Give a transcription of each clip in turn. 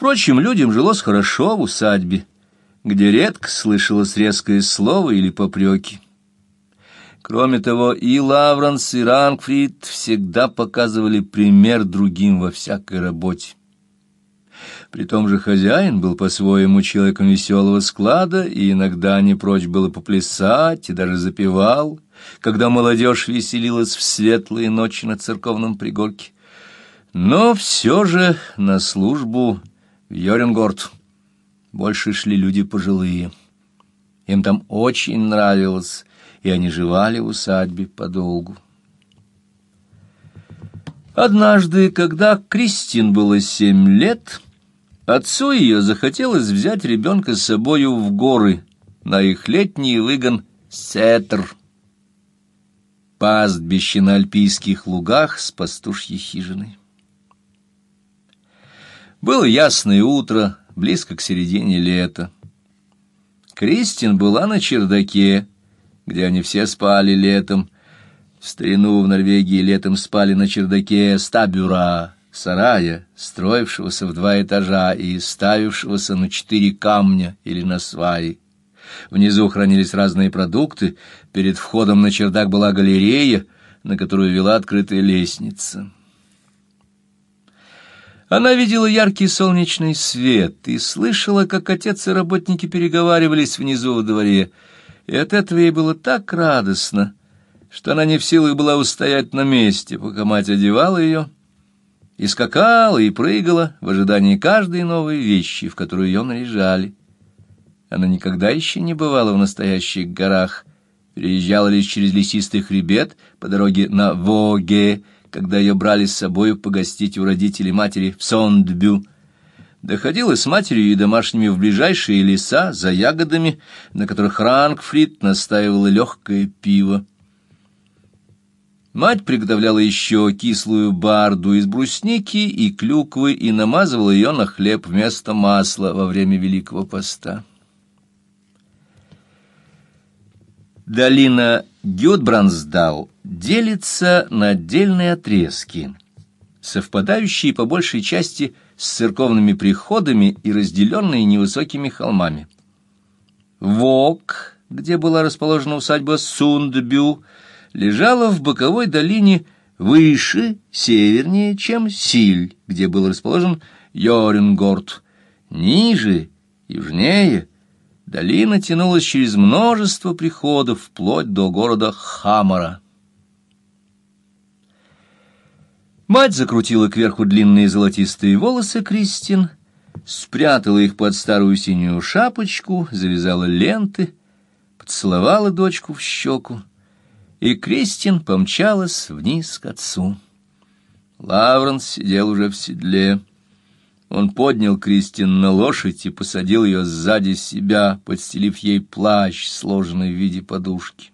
Впрочем, людям жилось хорошо в усадьбе, где редко слышалось резкое слово или попреки. Кроме того, и Лавренс, и Рангфрид всегда показывали пример другим во всякой работе. При том же хозяин был по-своему человеком веселого склада, и иногда не прочь было поплясать и даже запевал, когда молодежь веселилась в светлые ночи на церковном пригорке. Но все же на службу в Йорингорд больше шли люди пожилые. Им там очень нравилось, и они живали в усадьбе подолгу. Однажды, когда Кристин было 7 лет, отцу ее захотелось взять ребенка с собою в горы на их летний выгон Сеттер, пастбище на альпийских лугах с пастушьей хижиной. Было ясное утро, близко к середине лета. Кристин была на чердаке, где они все спали летом. В старину в Норвегии летом спали на чердаке стабюра, сарая, строившегося в 2 этажа и ставившегося на 4 камня или на сваи. Внизу хранились разные продукты, перед входом на чердак была галерея, на которую вела открытая лестница. Она видела яркий солнечный свет и слышала, как отец и работники переговаривались внизу во дворе, и от этого ей было так радостно, что она не в силах была устоять на месте, пока мать одевала ее, и скакала, и прыгала в ожидании каждой новой вещи, в которую ее наряжали. Она никогда еще не бывала в настоящих горах, переезжала лишь через лесистый хребет по дороге на Воге, когда ее брали с собой погостить у родителей матери в Сондбю. Доходила с матерью и домашними в ближайшие леса за ягодами, на которых Рангфрид настаивала легкое пиво. Мать приготовляла еще кислую барду из брусники и клюквы и намазывала ее на хлеб вместо масла во время Великого Поста. Долина Гюдбрандсдал делится на отдельные отрезки, совпадающие по большей части с церковными приходами и разделенные невысокими холмами. Вог, где была расположена усадьба Сундбю, лежала в боковой долине выше, севернее, чем Силь, где был расположен Йорингорд. Ниже, южнее, долина тянулась через множество приходов вплоть до города Хамара. Мать закрутила кверху длинные золотистые волосы Кристин, спрятала их под старую синюю шапочку, завязала ленты, поцеловала дочку в щеку, и Кристин помчалась вниз к отцу. Лавренс сидел уже в седле. Он поднял Кристин на лошадь и посадил ее сзади себя, подстелив ей плащ, сложенный в виде подушки.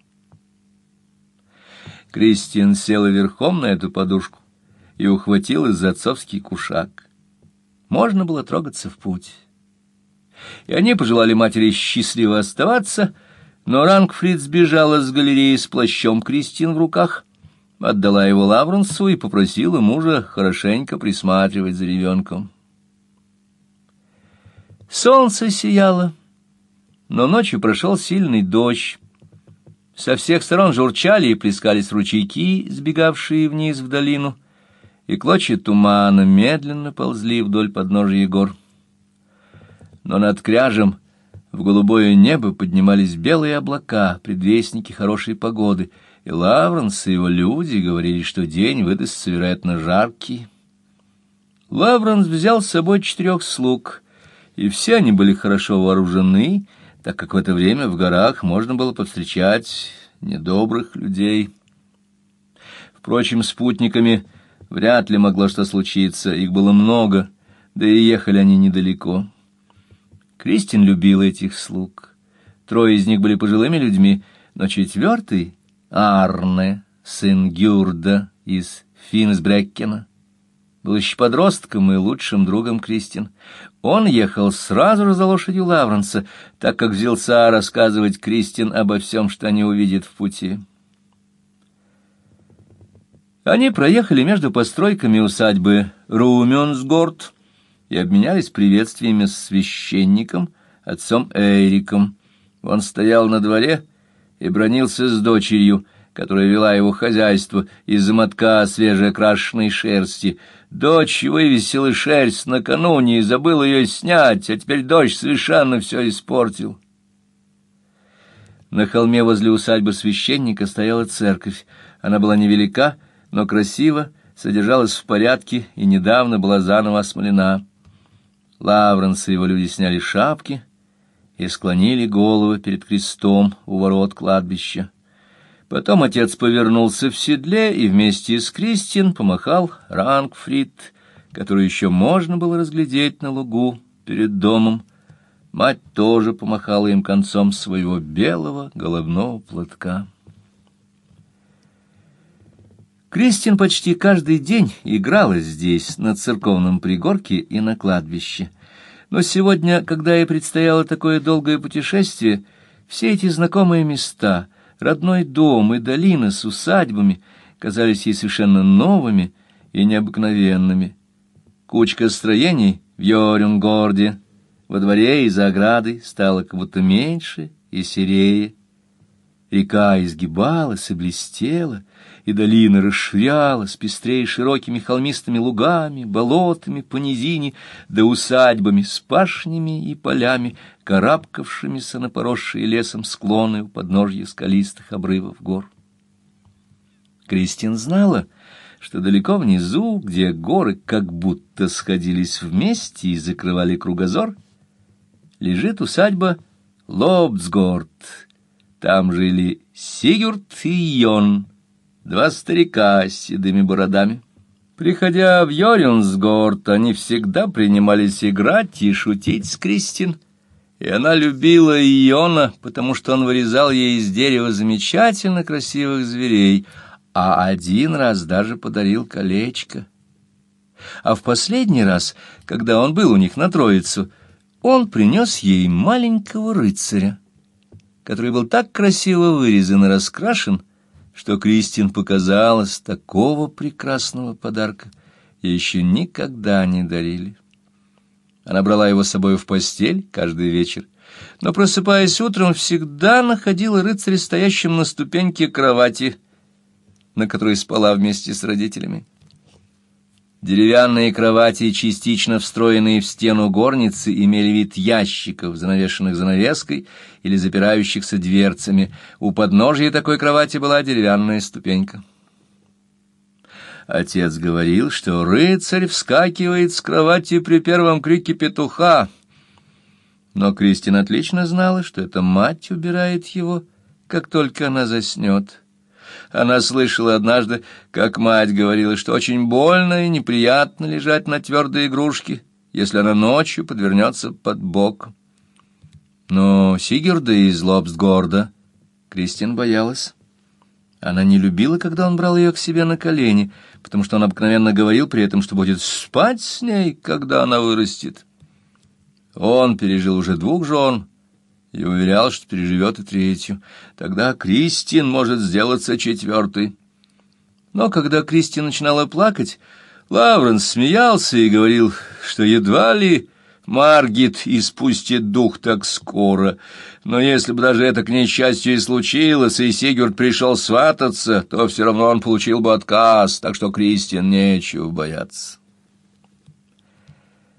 Кристин села верхом на эту подушку и ухватилась за отцовский кушак. Можно было трогаться в путь. И они пожелали матери счастливо оставаться, но Рангфрид сбежала с галереи с плащом Кристин в руках, отдала его Лавренсу и попросила мужа хорошенько присматривать за ребенком. Солнце сияло, но ночью прошел сильный дождь. Со всех сторон журчали и плескались ручейки, сбегавшие вниз в долину, и клочья тумана медленно ползли вдоль подножия гор. Но над кряжем в голубое небо поднимались белые облака, предвестники хорошей погоды, и Лавренс и его люди говорили, что день выдастся, вероятно, жаркий. Лавренс взял с собой 4 слуг, и все они были хорошо вооружены, так как в это время в горах можно было повстречать недобрых людей. Впрочем, с путниками вряд ли могло что случиться, их было много, да и ехали они недалеко. Кристин любила этих слуг. 3 из них были пожилыми людьми, но 4-й, Арне, сын Гюрда из Финсбреккена, был еще подростком и лучшим другом Кристин. Он ехал сразу же за лошадью Лавренса, так как взялся рассказывать Кристин обо всем, что они увидят в пути. Они проехали между постройками усадьбы Румюнсгорд и обменялись приветствиями с священником, отцом Эриком. Он стоял на дворе и бранился с дочерью, которая вела его хозяйство из-за мотка свежеокрашенной шерсти. Дочь вывесила шерсть накануне и забыла ее снять, а теперь дождь совершенно все испортил. На холме возле усадьбы священника стояла церковь. Она была невелика, но красива, содержалась в порядке и недавно была заново осмолена. Лавренс и его люди сняли шапки и склонили головы перед крестом у ворот кладбища. Потом отец повернулся в седле и вместе с Кристин помахал Рангфрид, который еще можно было разглядеть на лугу перед домом. Мать тоже помахала им концом своего белого головного платка. Кристин почти каждый день играла здесь, на церковном пригорке и на кладбище. Но сегодня, когда ей предстояло такое долгое путешествие, все эти знакомые места, родной дом и долина с усадьбами, казались ей совершенно новыми и необыкновенными. Кучка строений в Йорюнгорде, во дворе и за оградой, стала как будто меньше и серее. Река изгибалась и блестела, и долина расширялась, пестрее широкими холмистыми лугами, болотами по низине, да усадьбами с пашнями и полями, карабкавшимися на поросшие лесом склоны у подножья скалистых обрывов гор. Кристин знала, что далеко внизу, где горы как будто сходились вместе и закрывали кругозор, лежит усадьба Лобцгорд. Там жили Сигурд и Йон, два старика с седыми бородами. Приходя в Йорюнсгорд, они всегда принимались играть и шутить с Кристин, и она любила Йона, потому что он вырезал ей из дерева замечательно красивых зверей, а один раз даже подарил колечко. А в последний раз, когда он был у них на Троицу, он принес ей маленького рыцаря, который был так красиво вырезан и раскрашен, что Кристин показалось, такого прекрасного подарка ей еще никогда не дарили. Она брала его с собой в постель каждый вечер, но, просыпаясь утром, всегда находила рыцаря стоящим на ступеньке кровати, на которой спала вместе с родителями. Деревянные кровати, частично встроенные в стену горницы, имели вид ящиков, занавешенных занавеской или запирающихся дверцами. У подножия такой кровати была деревянная ступенька. Отец говорил, что рыцарь вскакивает с кровати при первом крике петуха, но Кристин отлично знала, что эта мать убирает его, как только она заснет. Она слышала однажды, как мать говорила, что очень больно и неприятно лежать на твердой игрушке, если она ночью подвернется под бок. Но Сигурда из Лобцгорда Кристин боялась. Она не любила, когда он брал ее к себе на колени, потому что он обыкновенно говорил при этом, что будет спать с ней, когда она вырастет. Он пережил уже 2 жен и уверял, что переживет и 3. Тогда Кристин может сделаться 4. Но когда Кристин начинала плакать, Лавренс смеялся и говорил, что едва ли Маргит испустит дух так скоро. Но если бы даже это к несчастью и случилось, и Сигурд пришел свататься, то все равно он получил бы отказ, так что Кристин нечего бояться.